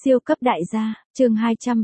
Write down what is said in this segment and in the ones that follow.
Siêu cấp đại gia, chương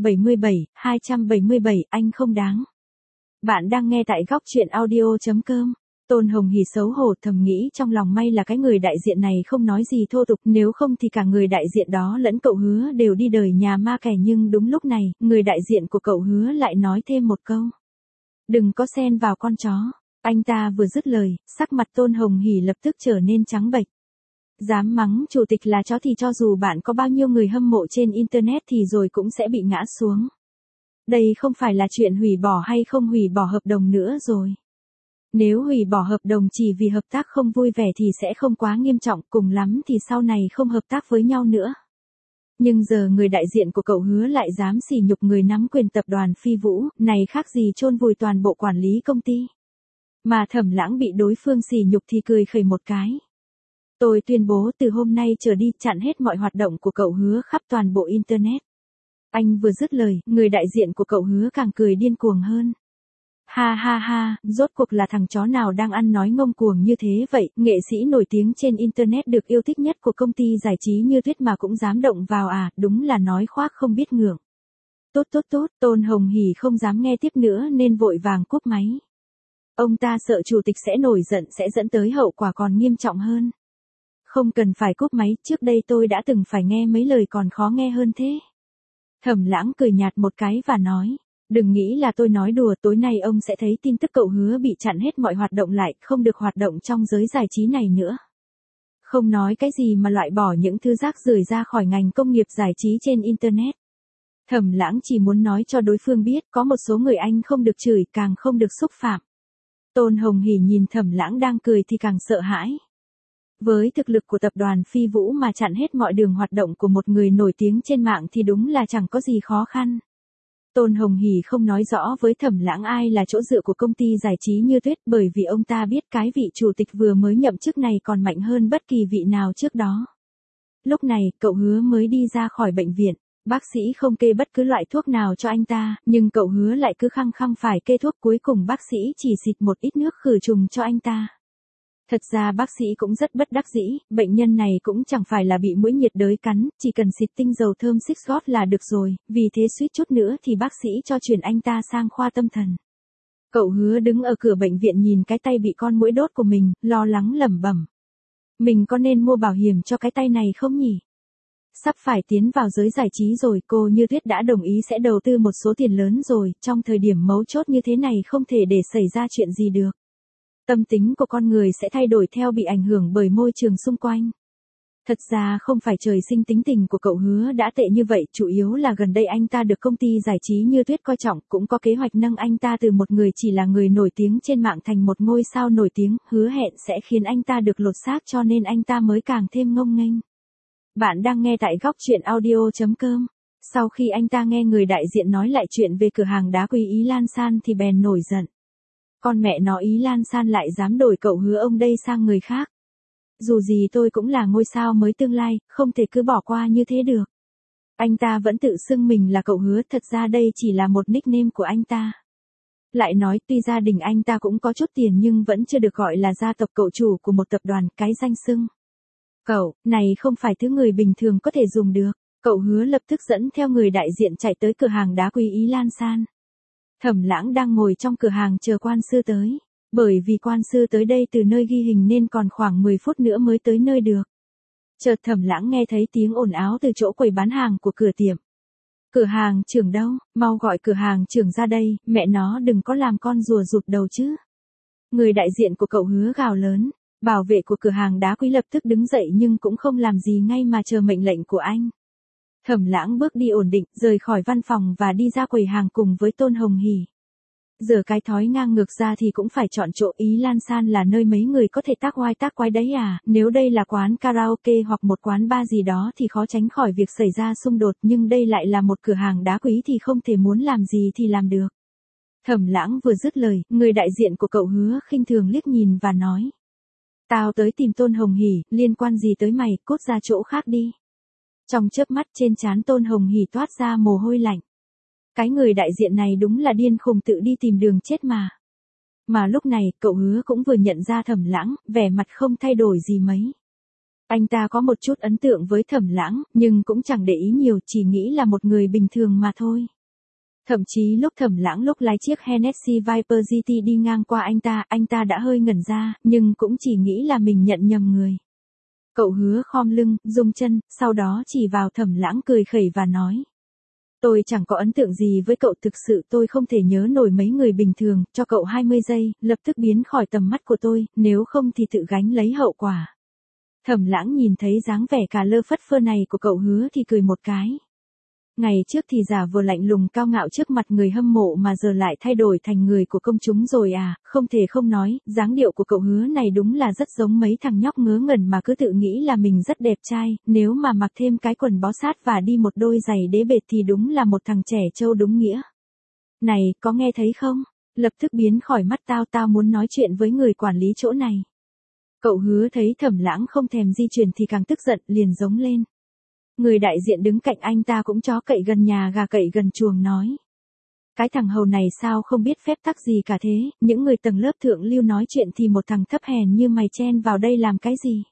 277, anh không đáng. Bạn đang nghe tại góc chuyện audio.com. Tôn Hồng Hỷ xấu hổ thầm nghĩ trong lòng, may là cái người đại diện này không nói gì thô tục, nếu không thì cả người đại diện đó lẫn cậu Hứa đều đi đời nhà ma kẻ. Nhưng đúng lúc này, người đại diện của cậu Hứa lại nói thêm một câu. Đừng có xen vào con chó. Anh ta vừa dứt lời, sắc mặt Tôn Hồng Hỷ lập tức trở nên trắng bệch. Dám mắng chủ tịch là chó thì cho dù bạn có bao nhiêu người hâm mộ trên internet thì rồi cũng sẽ bị ngã xuống. Đây không phải là chuyện hủy bỏ hay không hủy bỏ hợp đồng nữa rồi. Nếu hủy bỏ hợp đồng chỉ vì hợp tác không vui vẻ thì sẽ không quá nghiêm trọng, cùng lắm thì sau này không hợp tác với nhau nữa. Nhưng giờ người đại diện của cậu Hứa lại dám sỉ nhục người nắm quyền tập đoàn Phi Vũ, này khác gì chôn vùi toàn bộ quản lý công ty. Mà Thẩm Lãng bị đối phương sỉ nhục thì cười khẩy một cái. Tôi tuyên bố từ hôm nay trở đi chặn hết mọi hoạt động của cậu Hứa khắp toàn bộ internet. Anh vừa dứt lời, người đại diện của cậu Hứa càng cười điên cuồng hơn. Ha ha ha, rốt cuộc là thằng chó nào đang ăn nói ngông cuồng như thế vậy, nghệ sĩ nổi tiếng trên internet được yêu thích nhất của công ty giải trí như Tuyết mà cũng dám động vào à, đúng là nói khoác không biết ngượng. Tốt, Tôn Hồng Hỷ không dám nghe tiếp nữa nên vội vàng cúp máy. Ông ta sợ chủ tịch sẽ nổi giận sẽ dẫn tới hậu quả còn nghiêm trọng hơn. Không cần phải cúp máy, trước đây tôi đã từng phải nghe mấy lời còn khó nghe hơn thế. Thẩm Lãng cười nhạt một cái và nói, đừng nghĩ là tôi nói đùa, tối nay ông sẽ thấy tin tức cậu Hứa bị chặn hết mọi hoạt động lại, không được hoạt động trong giới giải trí này nữa. Không nói cái gì mà loại bỏ những thứ rác rưởi ra khỏi ngành công nghiệp giải trí trên internet. Thẩm Lãng chỉ muốn nói cho đối phương biết có một số người anh không được chửi, càng không được xúc phạm. Tôn Hồng Hỷ nhìn Thẩm Lãng đang cười thì càng sợ hãi. Với thực lực của tập đoàn Phi Vũ mà chặn hết mọi đường hoạt động của một người nổi tiếng trên mạng thì đúng là chẳng có gì khó khăn. Tôn Hồng Hỷ không nói rõ với Thẩm Lãng ai là chỗ dựa của công ty giải trí như Tuyết, bởi vì ông ta biết cái vị chủ tịch vừa mới nhậm chức này còn mạnh hơn bất kỳ vị nào trước đó. Lúc này, cậu Hứa mới đi ra khỏi bệnh viện. Bác sĩ không kê bất cứ loại thuốc nào cho anh ta, nhưng cậu Hứa lại cứ khăng khăng phải kê thuốc, cuối cùng bác sĩ chỉ xịt một ít nước khử trùng cho anh ta. Thật ra bác sĩ cũng rất bất đắc dĩ, bệnh nhân này cũng chẳng phải là bị muỗi nhiệt đới cắn, chỉ cần xịt tinh dầu thơm xích gót là được rồi, vì thế suýt chút nữa thì bác sĩ cho chuyển anh ta sang khoa tâm thần. Cậu Hứa đứng ở cửa bệnh viện nhìn cái tay bị con muỗi đốt của mình, lo lắng lẩm bẩm. Mình có nên mua bảo hiểm cho cái tay này không nhỉ? Sắp phải tiến vào giới giải trí rồi, cô Như Tuyết đã đồng ý sẽ đầu tư một số tiền lớn rồi, trong thời điểm mấu chốt như thế này không thể để xảy ra chuyện gì được. Tâm tính của con người sẽ thay đổi theo bị ảnh hưởng bởi môi trường xung quanh. Thật ra không phải trời sinh tính tình của cậu Hứa đã tệ như vậy, chủ yếu là gần đây anh ta được công ty giải trí như Tuyết coi trọng, cũng có kế hoạch nâng anh ta từ một người chỉ là người nổi tiếng trên mạng thành một ngôi sao nổi tiếng, hứa hẹn sẽ khiến anh ta được lột xác, cho nên anh ta mới càng thêm ngông nghênh. Bạn đang nghe tại góc chuyện audio.com. Sau khi anh ta nghe người đại diện nói lại chuyện về cửa hàng đá quý Ý Lan San thì bèn nổi giận. Con mẹ nó, Ý Lan San lại dám đổi cậu Hứa ông đây sang người khác. Dù gì tôi cũng là ngôi sao mới tương lai, không thể cứ bỏ qua như thế được. Anh ta vẫn tự xưng mình là cậu Hứa, thật ra đây chỉ là một nickname của anh ta. Lại nói tuy gia đình anh ta cũng có chút tiền nhưng vẫn chưa được gọi là gia tộc cậu chủ của một tập đoàn, cái danh xưng cậu này không phải thứ người bình thường có thể dùng được. Cậu Hứa lập tức dẫn theo người đại diện chạy tới cửa hàng đá quý Ý Lan San. Thẩm Lãng đang ngồi trong cửa hàng chờ quan sư tới. Bởi vì quan sư tới đây từ nơi ghi hình nên còn khoảng 10 phút nữa mới tới nơi được. Chợt Thẩm Lãng nghe thấy tiếng ồn ào từ chỗ quầy bán hàng của cửa tiệm. Cửa hàng trưởng đâu, mau gọi cửa hàng trưởng ra đây, mẹ nó đừng có làm con rùa rụt đầu chứ. Người đại diện của cậu Hứa gào lớn. Bảo vệ của cửa hàng đá quý lập tức đứng dậy nhưng cũng không làm gì ngay mà chờ mệnh lệnh của anh. Thẩm Lãng bước đi ổn định, rời khỏi văn phòng và đi ra quầy hàng cùng với Tôn Hồng Hỷ. Giờ cái thói ngang ngược ra thì cũng phải chọn chỗ, Ý Lan San là nơi mấy người có thể tác oai tác quái đấy à, nếu đây là quán karaoke hoặc một quán bar gì đó thì khó tránh khỏi việc xảy ra xung đột, nhưng đây lại là một cửa hàng đá quý thì không thể muốn làm gì thì làm được. Thẩm Lãng vừa dứt lời, người đại diện của cậu Hứa khinh thường liếc nhìn và nói. Tao tới tìm Tôn Hồng Hỷ, liên quan gì tới mày, cút ra chỗ khác đi. Trong chớp mắt trên trán Tôn Hồng Hỷ toát ra mồ hôi lạnh. Cái người đại diện này đúng là điên khùng tự đi tìm đường chết mà. Mà lúc này, cậu Hứa cũng vừa nhận ra Thẩm Lãng, vẻ mặt không thay đổi gì mấy. Anh ta có một chút ấn tượng với Thẩm Lãng, nhưng cũng chẳng để ý nhiều, chỉ nghĩ là một người bình thường mà thôi. Thậm chí lúc Thẩm Lãng lúc lái chiếc Hennessy Viper GT đi ngang qua anh ta đã hơi ngẩn ra, nhưng cũng chỉ nghĩ là mình nhận nhầm người. Cậu Hứa khom lưng, rung chân, sau đó chỉ vào Thẩm Lãng cười khẩy và nói. Tôi chẳng có ấn tượng gì với cậu, thực sự tôi không thể nhớ nổi mấy người bình thường, cho cậu 20 giây, lập tức biến khỏi tầm mắt của tôi, nếu không thì tự gánh lấy hậu quả. Thẩm Lãng nhìn thấy dáng vẻ cà lơ phất phơ này của cậu Hứa thì cười một cái. Ngày trước thì giả vờ lạnh lùng cao ngạo trước mặt người hâm mộ mà giờ lại thay đổi thành người của công chúng rồi à, không thể không nói, dáng điệu của cậu Hứa này đúng là rất giống mấy thằng nhóc ngớ ngẩn mà cứ tự nghĩ là mình rất đẹp trai, nếu mà mặc thêm cái quần bó sát và đi một đôi giày đế bệt thì đúng là một thằng trẻ trâu đúng nghĩa. Này, có nghe thấy không? Lập tức biến khỏi mắt tao muốn nói chuyện với người quản lý chỗ này. Cậu Hứa thấy Thẩm Lãng không thèm di chuyển thì càng tức giận, liền giống lên. Người đại diện đứng cạnh anh ta cũng chó cậy gần nhà gà cậy gần chuồng nói. Cái thằng hầu này sao không biết phép tắc gì cả thế, những người tầng lớp thượng lưu nói chuyện thì một thằng thấp hèn như mày chen vào đây làm cái gì?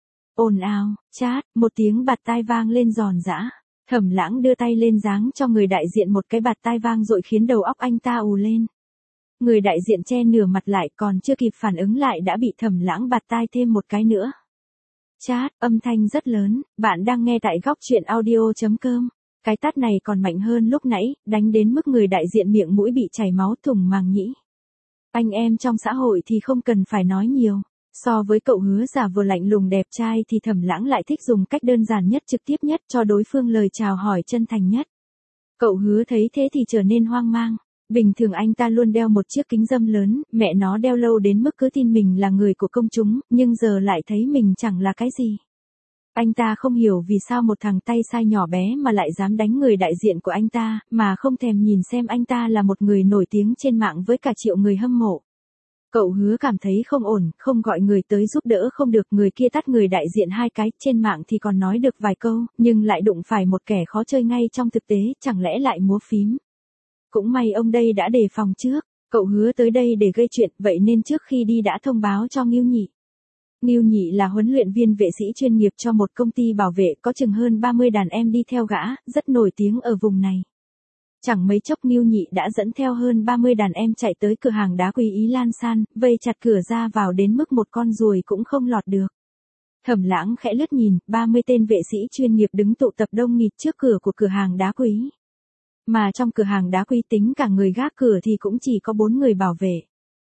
Ồn ào, chát, một tiếng bạt tai vang lên giòn giã. Thẩm Lãng đưa tay lên giáng cho người đại diện một cái bạt tai vang dội khiến đầu óc anh ta ù lên. Người đại diện che nửa mặt lại còn chưa kịp phản ứng lại đã bị Thẩm Lãng bạt tai thêm một cái nữa. Chat, âm thanh rất lớn, bạn đang nghe tại góc truyện audio.com. Cái tát này còn mạnh hơn lúc nãy, đánh đến mức người đại diện miệng mũi bị chảy máu thủng màng nhĩ. Anh em trong xã hội thì không cần phải nói nhiều. So với cậu Hứa giả vờ lạnh lùng đẹp trai thì Thẩm Lãng lại thích dùng cách đơn giản nhất, trực tiếp nhất, cho đối phương lời chào hỏi chân thành nhất. Cậu Hứa thấy thế thì trở nên hoang mang. Bình thường anh ta luôn đeo một chiếc kính râm lớn, mẹ nó đeo lâu đến mức cứ tin mình là người của công chúng, nhưng giờ lại thấy mình chẳng là cái gì. Anh ta không hiểu vì sao một thằng tay sai nhỏ bé mà lại dám đánh người đại diện của anh ta, mà không thèm nhìn xem anh ta là một người nổi tiếng trên mạng với cả triệu người hâm mộ. Cậu Hứa cảm thấy không ổn, không gọi người tới giúp đỡ không được, người kia tát người đại diện hai cái, trên mạng thì còn nói được vài câu, nhưng lại đụng phải một kẻ khó chơi ngay trong thực tế, chẳng lẽ lại múa phím. Cũng may ông đây đã đề phòng trước, cậu Hứa tới đây để gây chuyện, vậy nên trước khi đi đã thông báo cho Ngưu Nhị. Ngưu Nhị là huấn luyện viên vệ sĩ chuyên nghiệp cho một công ty bảo vệ, có chừng hơn 30 đàn em đi theo gã, rất nổi tiếng ở vùng này. Chẳng mấy chốc Ngưu Nhị đã dẫn theo hơn 30 đàn em chạy tới cửa hàng đá quý Ý Lan San, vây chặt cửa ra vào đến mức một con ruồi cũng không lọt được. Thẩm Lãng khẽ lướt nhìn, 30 tên vệ sĩ chuyên nghiệp đứng tụ tập đông nghịt trước cửa của cửa hàng đá quý. Mà trong cửa hàng đá quý tính cả người gác cửa thì cũng chỉ có 4 người bảo vệ.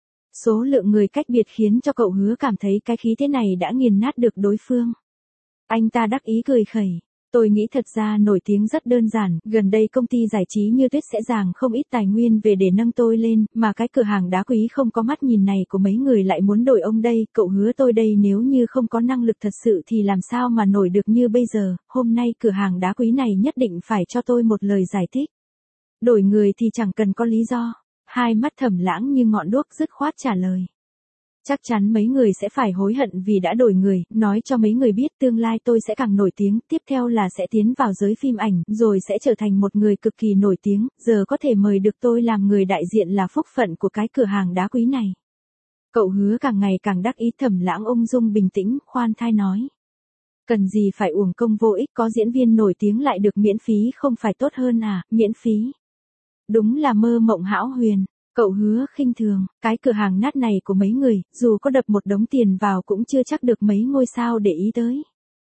Số lượng người cách biệt khiến cho cậu Hứa cảm thấy cái khí thế này đã nghiền nát được đối phương. Anh ta đắc ý cười khẩy. Tôi nghĩ thật ra nổi tiếng rất đơn giản, gần đây công ty giải trí như Tuyết sẽ dàng không ít tài nguyên về để nâng tôi lên, mà cái cửa hàng đá quý không có mắt nhìn này của mấy người lại muốn đổi ông đây, cậu Hứa tôi đây nếu như không có năng lực thật sự thì làm sao mà nổi được như bây giờ, hôm nay cửa hàng đá quý này nhất định phải cho tôi một lời giải thích. Đổi người thì chẳng cần có lý do. Hai mắt Thẩm Lãng như ngọn đuốc dứt khoát trả lời. Chắc chắn mấy người sẽ phải hối hận vì đã đổi người, nói cho mấy người biết tương lai tôi sẽ càng nổi tiếng, tiếp theo là sẽ tiến vào giới phim ảnh, rồi sẽ trở thành một người cực kỳ nổi tiếng, giờ có thể mời được tôi làm người đại diện là phúc phận của cái cửa hàng đá quý này. Cậu Hứa càng ngày càng đắc ý. Thẩm Lãng ung dung bình tĩnh, khoan thai nói. Cần gì phải uổng công vô ích, có diễn viên nổi tiếng lại được miễn phí không phải tốt hơn à, miễn phí. Đúng là mơ mộng hão huyền. Cậu Hứa khinh thường, cái cửa hàng nát này của mấy người, dù có đập một đống tiền vào cũng chưa chắc được mấy ngôi sao để ý tới.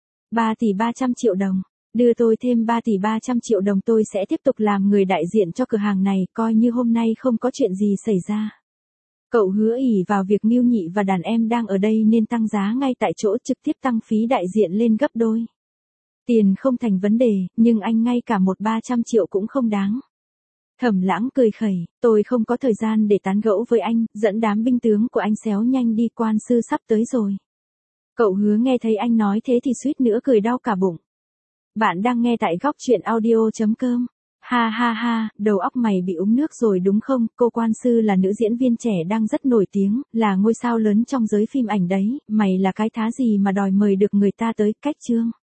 3 tỷ 300 triệu đồng, đưa tôi thêm 3 tỷ 300 triệu đồng tôi sẽ tiếp tục làm người đại diện cho cửa hàng này, coi như hôm nay không có chuyện gì xảy ra. Cậu Hứa ỷ vào việc Ngưu Nhị và đàn em đang ở đây nên tăng giá ngay tại chỗ, trực tiếp tăng phí đại diện lên gấp đôi. Tiền không thành vấn đề, nhưng anh ngay cả 100-300 triệu cũng không đáng. Thẩm Lãng cười khẩy, tôi không có thời gian để tán gẫu với anh, dẫn đám binh tướng của anh xéo nhanh đi, quan sư sắp tới rồi. Cậu Hứa nghe thấy anh nói thế thì suýt nữa cười đau cả bụng. Bạn đang nghe tại góc truyện audio.com. Ha ha ha, đầu óc mày bị uống nước rồi đúng không? Cô quan sư là nữ diễn viên trẻ đang rất nổi tiếng, là ngôi sao lớn trong giới phim ảnh đấy, mày là cái thá gì mà đòi mời được người ta tới, cách chương.